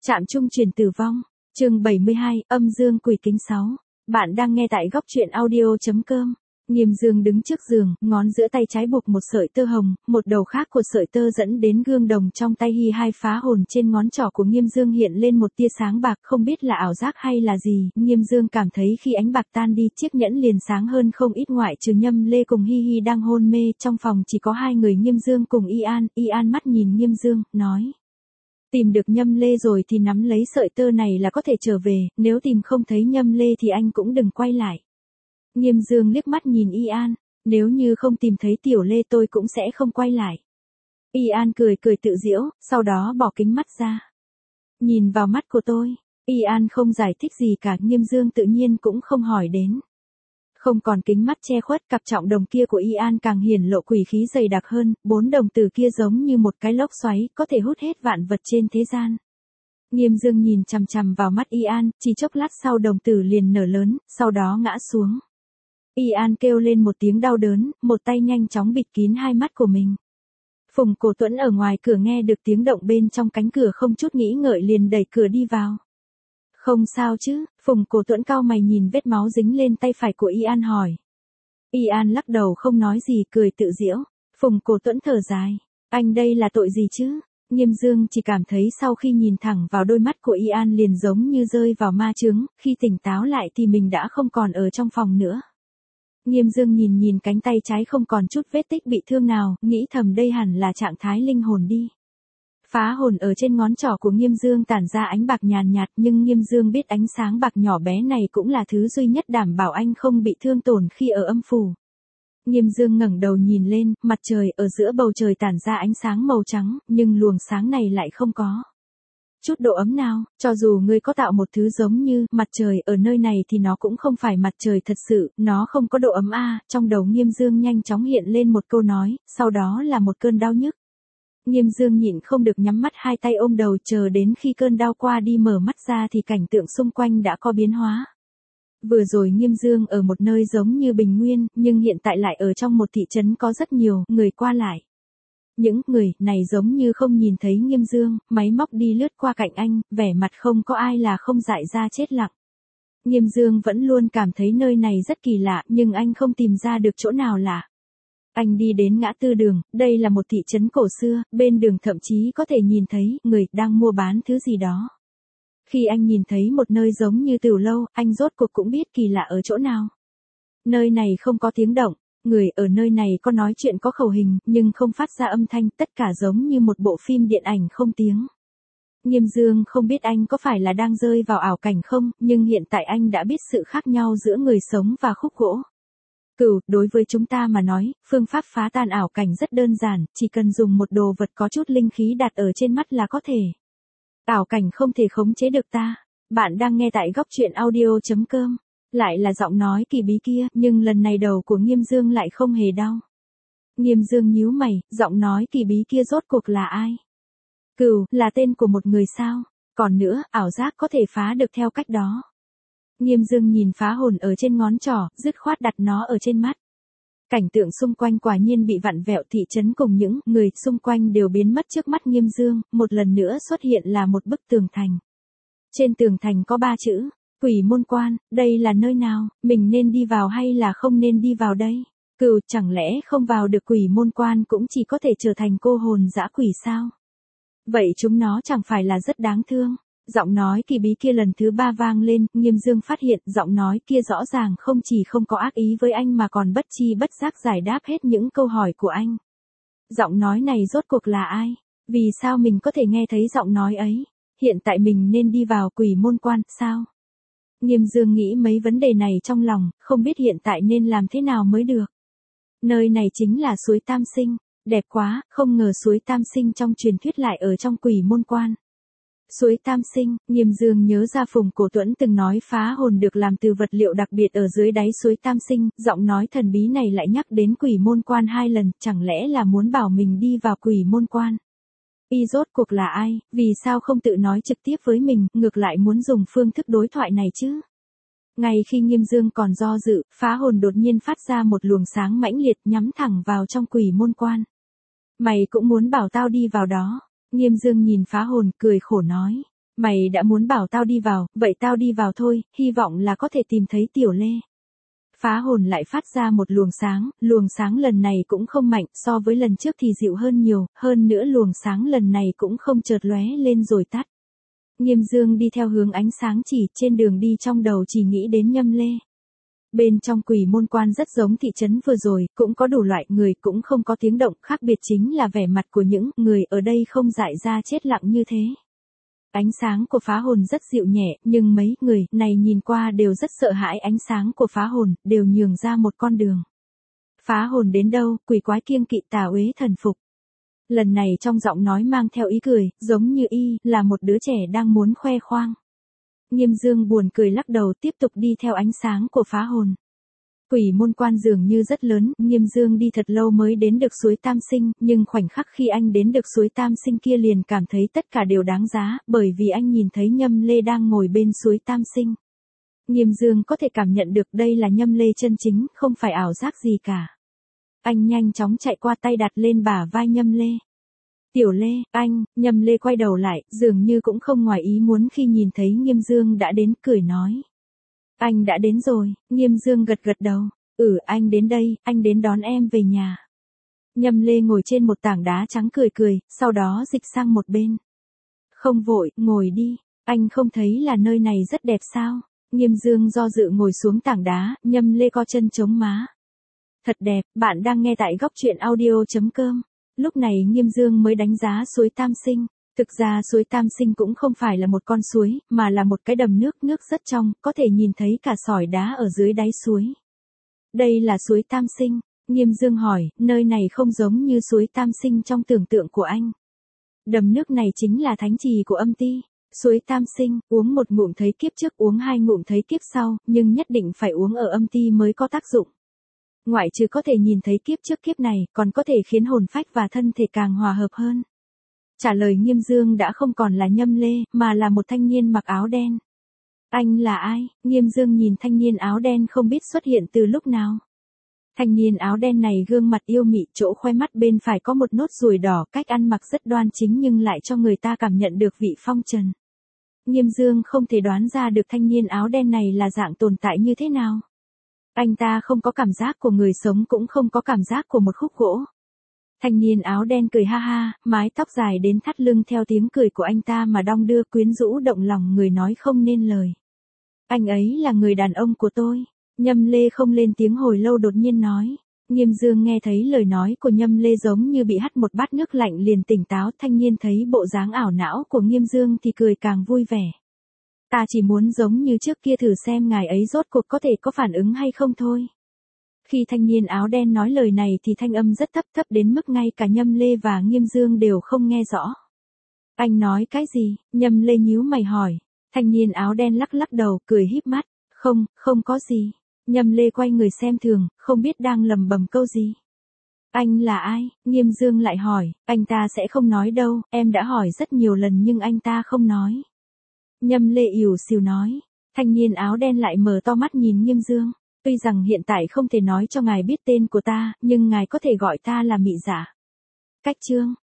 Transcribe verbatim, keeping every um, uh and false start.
Trạm trung truyền tử vong, chương bảy mươi hai, âm dương quỷ kính sáu. Bạn đang nghe tại góc truyện audio.com. Nghiêm Dương đứng trước giường, ngón giữa tay trái buộc một sợi tơ hồng, một đầu khác của sợi tơ dẫn đến gương đồng trong tay hi hai phá hồn. Trên ngón trỏ của Nghiêm Dương hiện lên một tia sáng bạc, không biết là ảo giác hay là gì. Nghiêm Dương cảm thấy khi ánh bạc tan đi, chiếc nhẫn liền sáng hơn không ít, ngoại trừ Nhâm Lê cùng Hi Hi đang hôn mê. Trong phòng chỉ có hai người Nghiêm Dương cùng Y An. Y An mắt nhìn Nghiêm Dương, nói: tìm được Nhâm Lê rồi thì nắm lấy sợi tơ này là có thể trở về, nếu tìm không thấy Nhâm Lê thì anh cũng đừng quay lại. Nghiêm Dương liếc mắt nhìn Y An, nếu như không tìm thấy Tiểu Lê tôi cũng sẽ không quay lại. Y An cười cười tự giễu, sau đó bỏ kính mắt ra. Nhìn vào mắt của tôi. Y An không giải thích gì cả, Nghiêm Dương tự nhiên cũng không hỏi đến. Không còn kính mắt che khuất, cặp trọng đồng kia của Y An càng hiển lộ quỷ khí dày đặc hơn, bốn đồng tử kia giống như một cái lốc xoáy, có thể hút hết vạn vật trên thế gian. Nghiêm Dương nhìn chằm chằm vào mắt Y An, chỉ chốc lát sau đồng tử liền nở lớn, sau đó ngã xuống. Y An kêu lên một tiếng đau đớn, một tay nhanh chóng bịt kín hai mắt của mình. Phùng Cổ Tuẫn ở ngoài cửa nghe được tiếng động bên trong cánh cửa, không chút nghĩ ngợi liền đẩy cửa đi vào. Không sao chứ? Phùng Cổ Tuẫn cau mày nhìn vết máu dính lên tay phải của Y An hỏi. Y An lắc đầu không nói gì, cười tự giễu. Phùng Cổ Tuẫn thở dài. Anh đây là tội gì chứ? Nghiêm Dương chỉ cảm thấy sau khi nhìn thẳng vào đôi mắt của Y An liền giống như rơi vào ma chướng, khi tỉnh táo lại thì mình đã không còn ở trong phòng nữa. Nghiêm Dương nhìn nhìn cánh tay trái không còn chút vết tích bị thương nào, nghĩ thầm đây hẳn là trạng thái linh hồn đi. Phá hồn ở trên ngón trỏ của Nghiêm Dương tản ra ánh bạc nhàn nhạt, nhưng Nghiêm Dương biết ánh sáng bạc nhỏ bé này cũng là thứ duy nhất đảm bảo anh không bị thương tổn khi ở âm phủ. Nghiêm Dương ngẩng đầu nhìn lên, mặt trời ở giữa bầu trời tản ra ánh sáng màu trắng, nhưng luồng sáng này lại không có chút độ ấm nào, cho dù ngươi có tạo một thứ giống như mặt trời ở nơi này thì nó cũng không phải mặt trời thật sự, nó không có độ ấm a. À, trong đầu Nghiêm Dương nhanh chóng hiện lên một câu nói, sau đó là một cơn đau nhức. Nghiêm Dương nhịn không được nhắm mắt, hai tay ôm đầu, chờ đến khi cơn đau qua đi mở mắt ra thì cảnh tượng xung quanh đã có biến hóa. Vừa rồi Nghiêm Dương ở một nơi giống như bình nguyên, nhưng hiện tại lại ở trong một thị trấn có rất nhiều người qua lại. Những người này giống như không nhìn thấy Nghiêm Dương, máy móc đi lướt qua cạnh anh, vẻ mặt không có ai là không dại ra chết lặng. Nghiêm Dương vẫn luôn cảm thấy nơi này rất kỳ lạ, nhưng anh không tìm ra được chỗ nào lạ. Anh đi đến ngã tư đường, đây là một thị trấn cổ xưa, bên đường thậm chí có thể nhìn thấy người đang mua bán thứ gì đó. Khi anh nhìn thấy một nơi giống như tiểu lâu, anh rốt cuộc cũng biết kỳ lạ ở chỗ nào. Nơi này không có tiếng động, người ở nơi này có nói chuyện có khẩu hình, nhưng không phát ra âm thanh, tất cả giống như một bộ phim điện ảnh không tiếng. Nghiêm Dương không biết anh có phải là đang rơi vào ảo cảnh không, nhưng hiện tại anh đã biết sự khác nhau giữa người sống và khúc gỗ. Cửu, đối với chúng ta mà nói, phương pháp phá tan ảo cảnh rất đơn giản, chỉ cần dùng một đồ vật có chút linh khí đặt ở trên mắt là có thể. Ảo cảnh không thể khống chế được ta. Bạn đang nghe tại góc truyện audio.com. Lại là giọng nói kỳ bí kia, nhưng lần này đầu của Nghiêm Dương lại không hề đau. Nghiêm Dương nhíu mày, giọng nói kỳ bí kia rốt cuộc là ai? Cửu, là tên của một người sao? Còn nữa, ảo giác có thể phá được theo cách đó. Nghiêm Dương nhìn phá hồn ở trên ngón trỏ, dứt khoát đặt nó ở trên mắt. Cảnh tượng xung quanh quả nhiên bị vặn vẹo, thị trấn cùng những người xung quanh đều biến mất trước mắt Nghiêm Dương, một lần nữa xuất hiện là một bức tường thành. Trên tường thành có ba chữ, Quỷ Môn Quan, đây là nơi nào, mình nên đi vào hay là không nên đi vào đây? Cừu, chẳng lẽ không vào được Quỷ Môn Quan cũng chỉ có thể trở thành cô hồn dã quỷ sao? Vậy chúng nó chẳng phải là rất đáng thương? Giọng nói kỳ bí kia lần thứ ba vang lên, Nghiêm Dương phát hiện giọng nói kia rõ ràng không chỉ không có ác ý với anh mà còn bất chi bất giác giải đáp hết những câu hỏi của anh. Giọng nói này rốt cuộc là ai? Vì sao mình có thể nghe thấy giọng nói ấy? Hiện tại mình nên đi vào Quỷ Môn Quan, sao? Nghiêm Dương nghĩ mấy vấn đề này trong lòng, không biết hiện tại nên làm thế nào mới được. Nơi này chính là suối Tam Sinh, đẹp quá, không ngờ suối Tam Sinh trong truyền thuyết lại ở trong Quỷ Môn Quan. Suối Tam Sinh, Nghiêm Dương nhớ ra Phùng Cổ Tuẫn từng nói phá hồn được làm từ vật liệu đặc biệt ở dưới đáy suối Tam Sinh, giọng nói thần bí này lại nhắc đến Quỷ Môn Quan hai lần, chẳng lẽ là muốn bảo mình đi vào Quỷ Môn Quan? Y rốt cuộc là ai, vì sao không tự nói trực tiếp với mình, ngược lại muốn dùng phương thức đối thoại này chứ? Ngay khi Nghiêm Dương còn do dự, phá hồn đột nhiên phát ra một luồng sáng mãnh liệt nhắm thẳng vào trong Quỷ Môn Quan. Mày cũng muốn bảo tao đi vào đó? Nghiêm Dương nhìn phá hồn, cười khổ nói. Mày đã muốn bảo tao đi vào, vậy tao đi vào thôi, hy vọng là có thể tìm thấy Tiểu Lê. Phá hồn lại phát ra một luồng sáng, luồng sáng lần này cũng không mạnh, so với lần trước thì dịu hơn nhiều, hơn nữa luồng sáng lần này cũng không chợt lóe lên rồi tắt. Nghiêm Dương đi theo hướng ánh sáng chỉ, trên đường đi trong đầu chỉ nghĩ đến Nhâm Lê. Bên trong Quỷ Môn Quan rất giống thị trấn vừa rồi, cũng có đủ loại người, cũng không có tiếng động, khác biệt chính là vẻ mặt của những người ở đây không dại ra chết lặng như thế. Ánh sáng của phá hồn rất dịu nhẹ, nhưng mấy người này nhìn qua đều rất sợ hãi ánh sáng của phá hồn, đều nhường ra một con đường. Phá hồn đến đâu, quỷ quái kiêng kỵ tà uế thần phục. Lần này trong giọng nói mang theo ý cười, giống như y là một đứa trẻ đang muốn khoe khoang. Nghiêm Dương buồn cười lắc đầu tiếp tục đi theo ánh sáng của phá hồn. Quỷ Môn Quan dường như rất lớn, Nghiêm Dương đi thật lâu mới đến được suối Tam Sinh, nhưng khoảnh khắc khi anh đến được suối Tam Sinh kia liền cảm thấy tất cả đều đáng giá, bởi vì anh nhìn thấy Nhâm Lê đang ngồi bên suối Tam Sinh. Nghiêm Dương có thể cảm nhận được đây là Nhâm Lê chân chính, không phải ảo giác gì cả. Anh nhanh chóng chạy qua tay đặt lên bả vai Nhâm Lê. Tiểu Lê, anh, Nhâm Lê quay đầu lại, dường như cũng không ngoài ý muốn khi nhìn thấy Nghiêm Dương đã đến, cười nói. Anh đã đến rồi, Nghiêm Dương gật gật đầu. Ừ, anh đến đây, anh đến đón em về nhà. Nhâm Lê ngồi trên một tảng đá trắng cười cười, sau đó dịch sang một bên. Không vội, ngồi đi, anh không thấy là nơi này rất đẹp sao? Nghiêm Dương do dự ngồi xuống tảng đá, Nhâm Lê co chân chống má. Thật đẹp, bạn đang nghe tại góc truyện audio chấm com. Lúc này Nghiêm Dương mới đánh giá suối Tam Sinh. Thực ra suối Tam Sinh cũng không phải là một con suối, mà là một cái đầm nước, nước rất trong, có thể nhìn thấy cả sỏi đá ở dưới đáy suối. Đây là suối Tam Sinh. Nghiêm Dương hỏi, nơi này không giống như suối Tam Sinh trong tưởng tượng của anh. Đầm nước này chính là thánh trì của âm ti. Suối Tam Sinh, uống một ngụm thấy kiếp trước, uống hai ngụm thấy kiếp sau, nhưng nhất định phải uống ở âm ti mới có tác dụng. Ngoại trừ có thể nhìn thấy kiếp trước kiếp này, còn có thể khiến hồn phách và thân thể càng hòa hợp hơn. Trả lời Nghiêm Dương đã không còn là Nhâm Lê, mà là một thanh niên mặc áo đen. Anh là ai? Nghiêm Dương nhìn thanh niên áo đen không biết xuất hiện từ lúc nào. Thanh niên áo đen này gương mặt yêu mị, chỗ khoe mắt bên phải có một nốt ruồi đỏ, cách ăn mặc rất đoan chính nhưng lại cho người ta cảm nhận được vị phong trần. Nghiêm Dương không thể đoán ra được thanh niên áo đen này là dạng tồn tại như thế nào. Anh ta không có cảm giác của người sống, cũng không có cảm giác của một khúc gỗ. Thanh niên áo đen cười ha ha, mái tóc dài đến thắt lưng theo tiếng cười của anh ta mà đong đưa, quyến rũ động lòng người nói không nên lời. Anh ấy là người đàn ông của tôi. Nhâm Lê không lên tiếng hồi lâu đột nhiên nói. Nghiêm Dương nghe thấy lời nói của Nhâm Lê giống như bị hắt một bát nước lạnh liền tỉnh táo. Thanh niên thấy bộ dáng ảo não của Nghiêm Dương thì cười càng vui vẻ. Ta chỉ muốn giống như trước kia thử xem ngài ấy rốt cuộc có thể có phản ứng hay không thôi. Khi thanh niên áo đen nói lời này thì thanh âm rất thấp, thấp đến mức ngay cả Nhâm Lê và Nghiêm Dương đều không nghe rõ. Anh nói cái gì? Nhâm Lê nhíu mày hỏi. Thanh niên áo đen lắc lắc đầu, cười híp mắt. Không, không có gì. Nhâm Lê quay người xem thường, không biết đang lầm bầm câu gì. Anh là ai? Nghiêm Dương lại hỏi. Anh ta sẽ không nói đâu, em đã hỏi rất nhiều lần nhưng anh ta không nói. Nhâm Lê ỉu xìu nói. Thanh niên áo đen lại mở to mắt nhìn Nghiêm Dương. Tuy rằng hiện tại không thể nói cho ngài biết tên của ta, nhưng ngài có thể gọi ta là Mị Dạ. Cách chương.